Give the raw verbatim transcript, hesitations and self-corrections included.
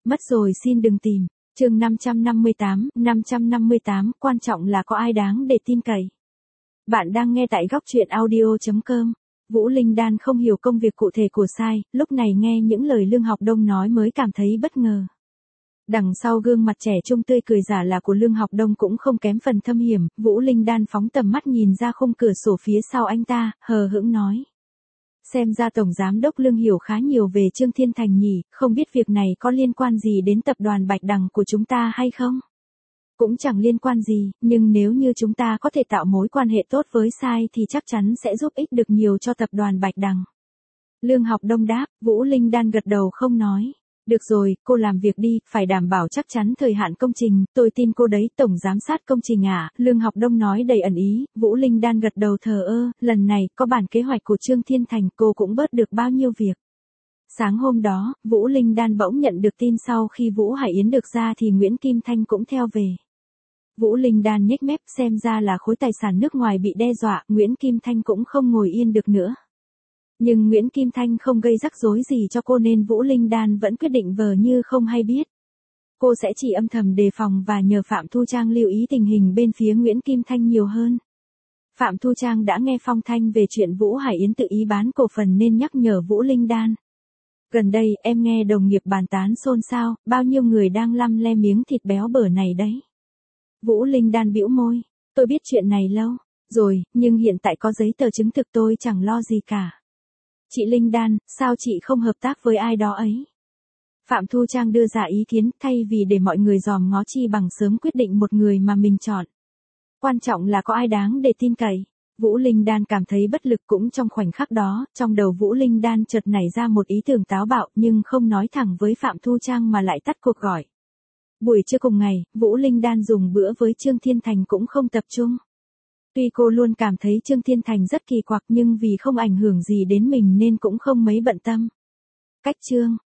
Mất rồi xin đừng tìm. Chương năm trăm năm mươi tám, năm trăm năm mươi tám, quan trọng là có ai đáng để tin cậy. Bạn đang nghe tại góc truyện audio chấm com. Vũ Linh Đan không hiểu công việc cụ thể của Sai, lúc này nghe những lời Lương Học Đông nói mới cảm thấy bất ngờ. Đằng sau gương mặt trẻ trung tươi cười giả là của Lương Học Đông cũng không kém phần thâm hiểm, Vũ Linh Đan phóng tầm mắt nhìn ra khung cửa sổ phía sau anh ta, hờ hững nói. Xem ra Tổng Giám đốc Lương hiểu khá nhiều về Trương Thiên Thành nhỉ, không biết việc này có liên quan gì đến tập đoàn Bạch Đằng của chúng ta hay không? Cũng chẳng liên quan gì, nhưng nếu như chúng ta có thể tạo mối quan hệ tốt với Sai thì chắc chắn sẽ giúp ích được nhiều cho tập đoàn Bạch Đằng. Lương Học Đông đáp, Vũ Linh Đan gật đầu không nói. Được rồi, cô làm việc đi, phải đảm bảo chắc chắn thời hạn công trình, tôi tin cô đấy, Tổng Giám sát công trình à, Lương Học Đông nói đầy ẩn ý, Vũ Linh Đan gật đầu thờ ơ, lần này, có bản kế hoạch của Trương Thiên Thành, cô cũng bớt được bao nhiêu việc. Sáng hôm đó, Vũ Linh Đan bỗng nhận được tin sau khi Vũ Hải Yến được ra thì Nguyễn Kim Thanh cũng theo về. Vũ Linh Đan nhếch mép, xem ra là khối tài sản nước ngoài bị đe dọa, Nguyễn Kim Thanh cũng không ngồi yên được nữa. Nhưng Nguyễn Kim Thanh không gây rắc rối gì cho cô nên Vũ Linh Đan vẫn quyết định vờ như không hay biết. Cô sẽ chỉ âm thầm đề phòng và nhờ Phạm Thu Trang lưu ý tình hình bên phía Nguyễn Kim Thanh nhiều hơn. Phạm Thu Trang đã nghe phong thanh về chuyện Vũ Hải Yến tự ý bán cổ phần nên nhắc nhở Vũ Linh Đan. Gần đây em nghe đồng nghiệp bàn tán xôn xao, bao nhiêu người đang lăm le miếng thịt béo bở này đấy. Vũ Linh Đan bĩu môi, tôi biết chuyện này lâu rồi, nhưng hiện tại có giấy tờ chứng thực tôi chẳng lo gì cả. Chị Linh Đan, sao chị không hợp tác với ai đó ấy? Phạm Thu Trang đưa ra ý kiến, thay vì để mọi người dòm ngó chi bằng sớm quyết định một người mà mình chọn. Quan trọng là có ai đáng để tin cậy. Vũ Linh Đan cảm thấy bất lực cũng trong khoảnh khắc đó, trong đầu Vũ Linh Đan chợt nảy ra một ý tưởng táo bạo nhưng không nói thẳng với Phạm Thu Trang mà lại tắt cuộc gọi. Buổi trưa cùng ngày, Vũ Linh Đan dùng bữa với Trương Thiên Thành cũng không tập trung. Tuy cô luôn cảm thấy Trương Thiên Thành rất kỳ quặc nhưng vì không ảnh hưởng gì đến mình nên cũng không mấy bận tâm. Cách Trương